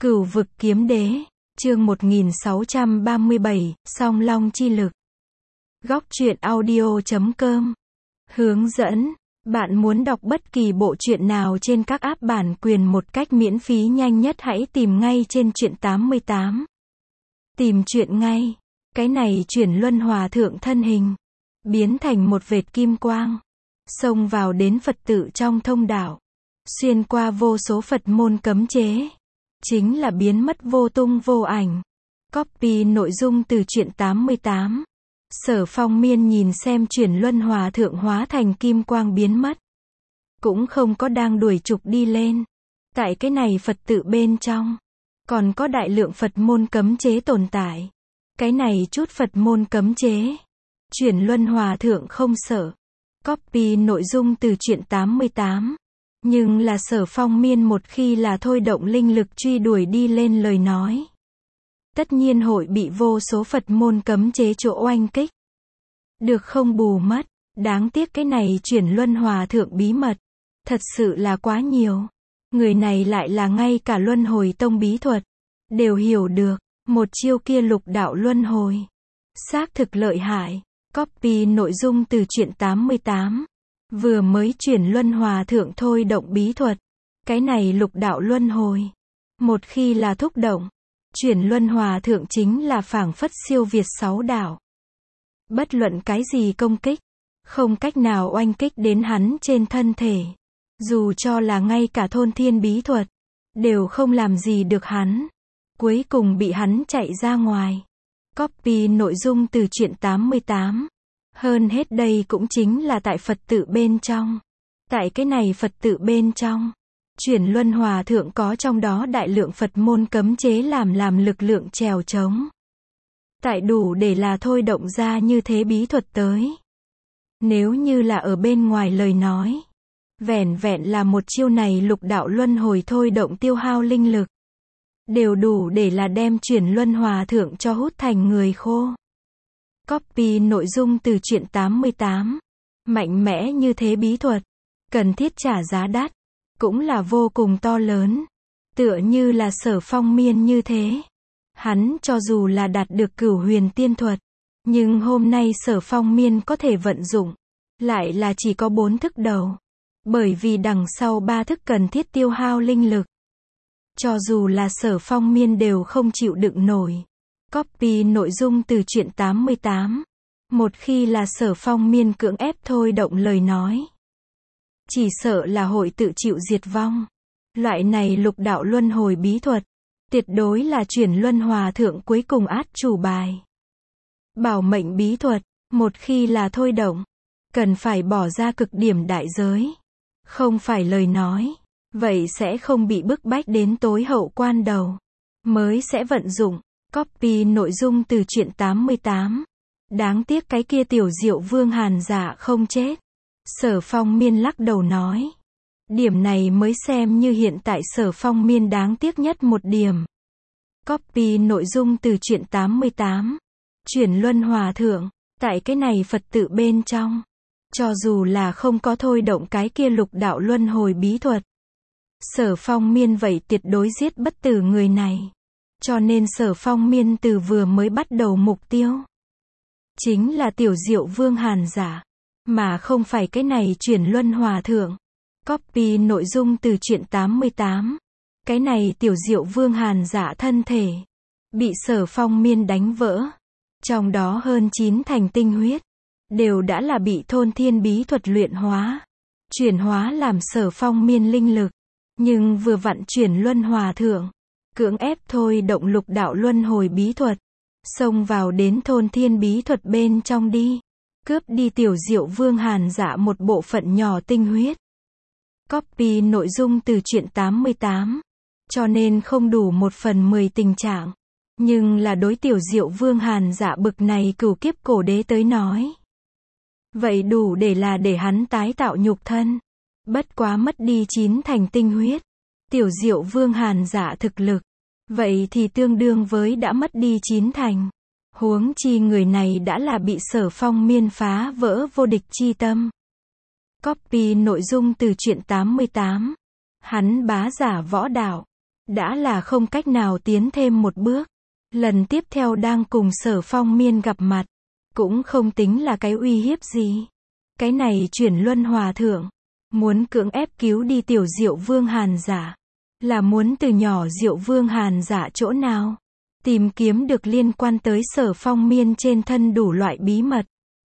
Cửu vực kiếm đế, chương 1637, song long chi lực. Góc truyện audio.com. Hướng dẫn, bạn muốn đọc bất kỳ bộ truyện nào trên các app bản quyền một cách miễn phí nhanh nhất hãy tìm ngay trên truyện 88. Tìm truyện ngay. Cái này chuyển luân hòa thượng thân hình, biến thành một vệt kim quang, xông vào đến Phật tử trong thông đạo, xuyên qua vô số Phật môn cấm chế, chính là biến mất vô tung vô ảnh. Copy nội dung từ truyện 88. Sở Phong Miên nhìn xem chuyển luân hòa thượng hóa thành kim quang biến mất, cũng không có đang đuổi trục đi lên. Tại cái này Phật tự bên trong, còn có đại lượng Phật môn cấm chế tồn tại. Cái này chút Phật môn cấm chế, chuyển luân hòa thượng không sợ. Copy nội dung từ truyện 88. Nhưng là Sở Phong Miên một khi là thôi động linh lực truy đuổi đi lên lời nói, tất nhiên hội bị vô số Phật môn cấm chế chỗ oanh kích. Được không bù mất, đáng tiếc cái này chuyển luân hòa thượng bí mật, thật sự là quá nhiều. Người này lại là ngay cả luân hồi tông bí thuật, đều hiểu được. Một chiêu kia lục đạo luân hồi, xác thực lợi hại. Copy nội dung từ truyện 88. Vừa mới chuyển luân hòa thượng thôi động bí thuật, cái này lục đạo luân hồi, một khi là thúc động, chuyển luân hòa thượng chính là phảng phất siêu việt 6 đạo. Bất luận cái gì công kích, không cách nào oanh kích đến hắn trên thân thể. Dù cho là ngay cả thôn thiên bí thuật, đều không làm gì được hắn. Cuối cùng bị hắn chạy ra ngoài. Copy nội dung từ truyện 88. Hơn hết đây cũng chính là tại Phật tự bên trong. Tại cái này Phật tự bên trong, chuyển luân hòa thượng có trong đó đại lượng Phật môn cấm chế làm lực lượng trèo trống. Tại đủ để là thôi động ra như thế bí thuật tới. Nếu như là ở bên ngoài lời nói, vẻn vẹn là một chiêu này lục đạo luân hồi thôi động tiêu hao linh lực, đều đủ để là đem chuyển luân hòa thượng cho hút thành người khô. Copy nội dung từ truyện 88. Mạnh mẽ như thế bí thuật, cần thiết trả giá đắt, cũng là vô cùng to lớn. Tựa như là Sở Phong Miên như thế. Hắn cho dù là đạt được cửu huyền tiên thuật, nhưng hôm nay Sở Phong Miên có thể vận dụng, lại là chỉ có 4 thức đầu. Bởi vì đằng sau 3 thức cần thiết tiêu hao linh lực. Cho dù là Sở Phong Miên đều không chịu đựng nổi. Copy nội dung từ truyện 88. Một khi là Sở Phong Miên cưỡng ép thôi động lời nói, chỉ sợ là hội tự chịu diệt vong. Loại này lục đạo luân hồi bí thuật, tuyệt đối là chuyển luân hòa thượng cuối cùng át chủ bài. Bảo mệnh bí thuật, một khi là thôi động, cần phải bỏ ra cực điểm đại giới. Không phải lời nói, vậy sẽ không bị bức bách đến tối hậu quan đầu, mới sẽ vận dụng. Copy nội dung từ truyện 88. Đáng tiếc cái kia tiểu Diệu Vương Hàn Dạ không chết. Sở Phong Miên lắc đầu nói. Điểm này mới xem như hiện tại Sở Phong Miên đáng tiếc nhất một điểm. Copy nội dung từ truyện 88. Chuyển luân hòa thượng, tại cái này Phật tự bên trong, cho dù là không có thôi động cái kia lục đạo luân hồi bí thuật, Sở Phong Miên vậy tuyệt đối giết bất tử người này. Cho nên Sở Phong Miên từ vừa mới bắt đầu mục tiêu chính là tiểu Diệu Vương Hàn Dạ, mà không phải cái này chuyển luân hòa thượng. Copy nội dung từ truyện 88. Cái này tiểu Diệu Vương Hàn Dạ thân thể bị Sở Phong Miên đánh vỡ, trong đó hơn 9 thành tinh huyết đều đã là bị thôn thiên bí thuật luyện hóa, chuyển hóa làm Sở Phong Miên linh lực. Nhưng vừa vặn chuyển luân hòa thượng cưỡng ép thôi động lục đạo luân hồi bí thuật, xông vào đến thôn thiên bí thuật bên trong đi, cướp đi tiểu Diệu Vương Hàn Dạ một bộ phận nhỏ tinh huyết. Copy nội dung từ truyện 88. Cho nên không đủ 1/10 tình trạng, nhưng là đối tiểu Diệu Vương Hàn Dạ bực này cửu kiếp cổ đế tới nói, vậy đủ để là để hắn tái tạo nhục thân. Bất quá mất đi 9 thành tinh huyết, tiểu Diệu Vương Hàn Dạ thực lực, vậy thì tương đương với đã mất đi 9 thành. Huống chi người này đã là bị Sở Phong Miên phá vỡ vô địch chi tâm. Copy nội dung từ truyện 88. Hắn bá giả võ đạo, đã là không cách nào tiến thêm một bước. Lần tiếp theo đang cùng Sở Phong Miên gặp mặt, cũng không tính là cái uy hiếp gì. Cái này Chuyển Luân Hòa Thượng, muốn cưỡng ép cứu đi tiểu Diệu Vương Hàn Giả. Là muốn từ nhỏ Diệu Vương Hàn Giả chỗ nào tìm kiếm được liên quan tới Sở Phong Miên trên thân đủ loại bí mật.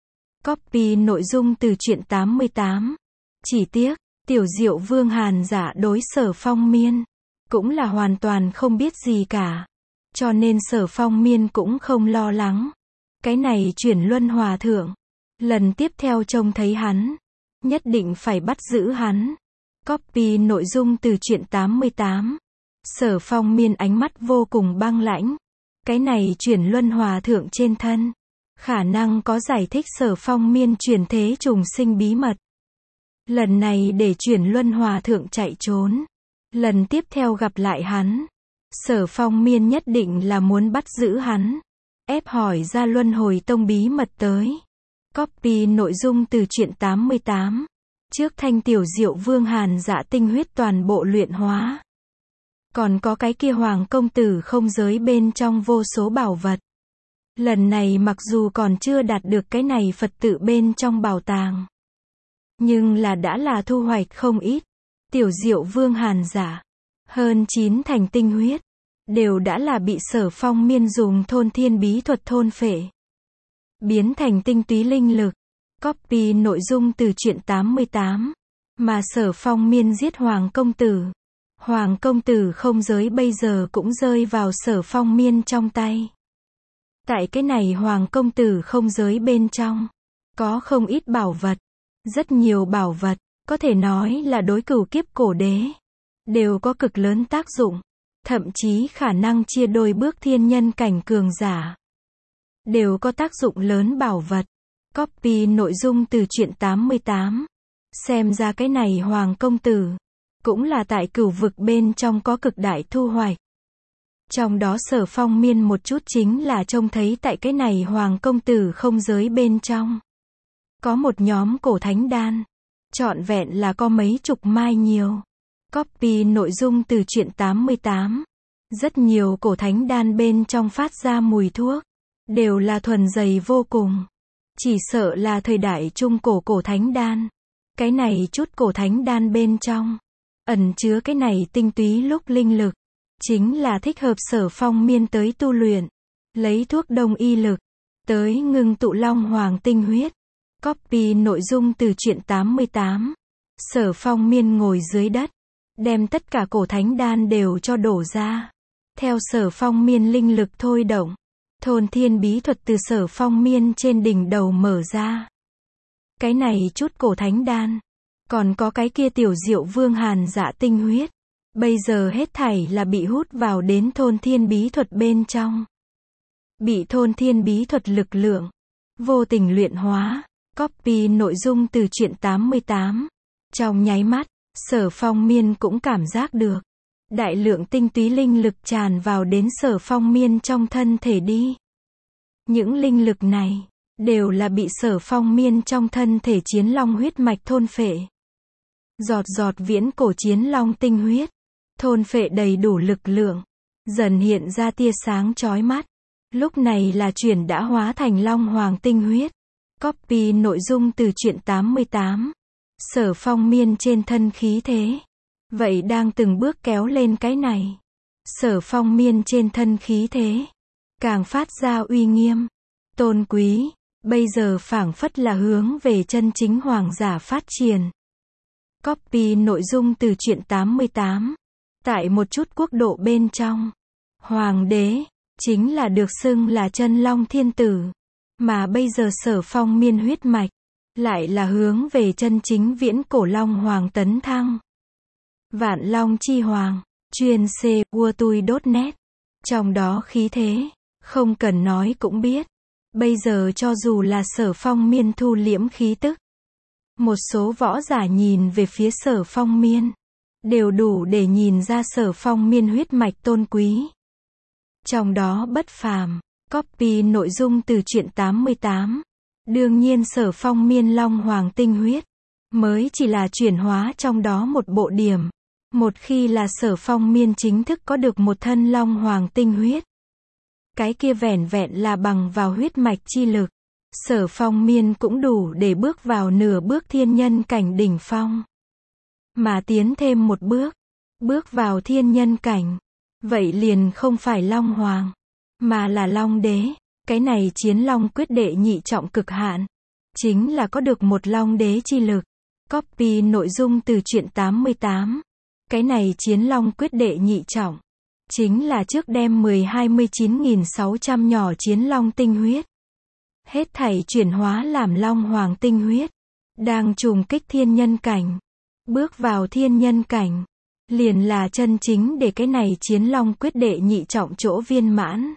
Copy nội dung từ truyện 88. Chỉ tiếc, tiểu Diệu Vương Hàn Giả đối Sở Phong Miên cũng là hoàn toàn không biết gì cả. Cho nên Sở Phong Miên cũng không lo lắng. Cái này Chuyển Luân Hòa Thượng, lần tiếp theo trông thấy hắn, nhất định phải bắt giữ hắn. Copy nội dung từ truyện 88. Sở Phong Miên ánh mắt vô cùng băng lãnh. Cái này Chuyển Luân Hòa Thượng trên thân, khả năng có giải thích Sở Phong Miên chuyển thế trùng sinh bí mật. Lần này để Chuyển Luân Hòa Thượng chạy trốn. Lần tiếp theo gặp lại hắn, Sở Phong Miên nhất định là muốn bắt giữ hắn, ép hỏi ra Luân Hồi Tông bí mật tới. Copy nội dung từ truyện 88. Trước thanh tiểu Diệu Vương Hàn Dạ tinh huyết toàn bộ luyện hóa. Còn có cái kia Hoàng công tử không giới bên trong vô số bảo vật. Lần này mặc dù còn chưa đạt được cái này Phật tự bên trong bảo tàng, nhưng là đã là thu hoạch không ít. Tiểu Diệu Vương Hàn Giả, hơn 9 thành tinh huyết, đều đã là bị Sở Phong Miên dùng thôn thiên bí thuật thôn phệ, biến thành tinh túy linh lực. Copy nội dung từ truyện 88. Mà Sở Phong Miên giết Hoàng công tử. Hoàng công tử không giới bây giờ cũng rơi vào Sở Phong Miên trong tay. Tại cái này Hoàng công tử không giới bên trong, có không ít bảo vật. Rất nhiều bảo vật, có thể nói là đối cửu kiếp cổ đế, đều có cực lớn tác dụng. Thậm chí khả năng chia đôi bước thiên nhân cảnh cường giả, đều có tác dụng lớn bảo vật. Copy nội dung từ truyện 88. Xem ra cái này Hoàng công tử, cũng là tại cửu vực bên trong có cực đại thu hoạch. Trong đó Sở Phong Miên một chút chính là trông thấy tại cái này Hoàng công tử không giới bên trong, có một nhóm cổ thánh đan, trọn vẹn là có mấy chục mai nhiều. Copy nội dung từ truyện 88. Rất nhiều cổ thánh đan bên trong phát ra mùi thuốc, đều là thuần dày vô cùng. Chỉ sợ là thời đại trung cổ cổ thánh đan. Cái này chút cổ thánh đan bên trong, ẩn chứa cái này tinh túy lúc linh lực, chính là thích hợp Sở Phong Miên tới tu luyện. Lấy thuốc đông y lực, tới ngưng tụ Long Hoàng tinh huyết. Copy nội dung từ truyện 88. Sở Phong Miên ngồi dưới đất, đem tất cả cổ thánh đan đều cho đổ ra. Theo Sở Phong Miên linh lực thôi động, thôn thiên bí thuật từ Sở Phong Miên trên đỉnh đầu mở ra. Cái này chút cổ thánh đan, còn có cái kia tiểu Diệu Vương Hàn Dạ tinh huyết, bây giờ hết thảy là bị hút vào đến thôn thiên bí thuật bên trong. Bị thôn thiên bí thuật lực lượng vô tình luyện hóa. Copy nội dung từ truyện 88. Trong nháy mắt, Sở Phong Miên cũng cảm giác được đại lượng tinh túy linh lực tràn vào đến Sở Phong Miên trong thân thể đi. Những linh lực này đều là bị Sở Phong Miên trong thân thể chiến long huyết mạch thôn phệ. Giọt giọt viễn cổ chiến long tinh huyết, thôn phệ đầy đủ lực lượng, dần hiện ra tia sáng chói mắt. Lúc này là chuyển đã hóa thành Long Hoàng tinh huyết. Copy nội dung từ truyện 88. Sở Phong Miên trên thân khí thế, vậy đang từng bước kéo lên cái này. Sở Phong Miên trên thân khí thế, càng phát ra uy nghiêm, tôn quý, bây giờ phảng phất là hướng về chân chính hoàng giả phát triển. Copy nội dung từ truyện 88. Tại một chút quốc độ bên trong, hoàng đế, chính là được xưng là chân long thiên tử. Mà bây giờ Sở Phong Miên huyết mạch, lại là hướng về chân chính viễn cổ Long Hoàng tấn thăng. Vạn Long chi hoàng, chuyên C.Ua.Tui.net. Trong đó khí thế, không cần nói cũng biết. Bây giờ cho dù là Sở Phong Miên thu liễm khí tức, một số võ giả nhìn về phía Sở Phong Miên, đều đủ để nhìn ra Sở Phong Miên huyết mạch tôn quý. Trong đó bất phàm. Copy nội dung từ truyện 88. Đương nhiên Sở Phong Miên Long Hoàng tinh huyết mới chỉ là chuyển hóa trong đó một bộ điểm. Một khi là Sở Phong Miên chính thức có được một thân long hoàng tinh huyết, cái kia vẻn vẹn là bằng vào huyết mạch chi lực, Sở Phong Miên cũng đủ để bước vào nửa bước thiên nhân cảnh đỉnh phong. Mà tiến thêm một bước, bước vào thiên nhân cảnh, vậy liền không phải long hoàng, mà là long đế. Cái này chiến long quyết đệ nhị trọng cực hạn, chính là có được một long đế chi lực. Copy nội dung từ truyện 88. Cái này chiến long quyết đệ nhị trọng, chính là trước đem 29.600 nhỏ chiến long tinh huyết, hết thảy chuyển hóa làm long hoàng tinh huyết, đang trùng kích thiên nhân cảnh. Bước vào thiên nhân cảnh, liền là chân chính để cái này chiến long quyết đệ nhị trọng chỗ viên mãn.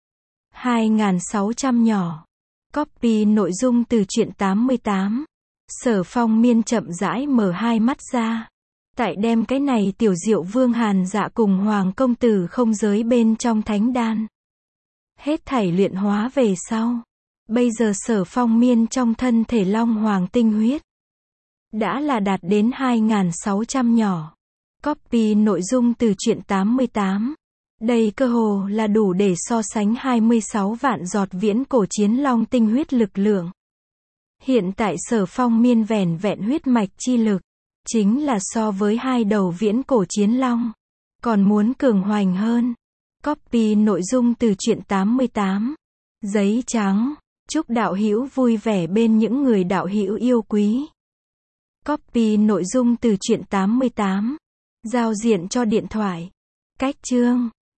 2.600 nhỏ. Copy nội dung từ truyện 88. Sở Phong Miên chậm rãi mở hai mắt ra. Tại đem cái này tiểu diệu vương Hàn Dạ cùng Hoàng công tử không giới bên trong thánh đan, hết thảy luyện hóa về sau. Bây giờ Sở Phong Miên trong thân thể long hoàng tinh huyết, đã là đạt đến 2.600 nhỏ. Copy nội dung từ truyện 88. Đây cơ hồ là đủ để so sánh 26 vạn giọt viễn cổ chiến long tinh huyết lực lượng. Hiện tại Sở Phong Miên vẻn vẹn huyết mạch chi lực, chính là so với hai đầu viễn cổ chiến long, còn muốn cường hoành hơn. Copy nội dung từ truyện 88. Giấy trắng. Chúc đạo hữu vui vẻ bên những người đạo hữu yêu quý. Copy nội dung từ truyện 88. Giao diện cho điện thoại. Cách chương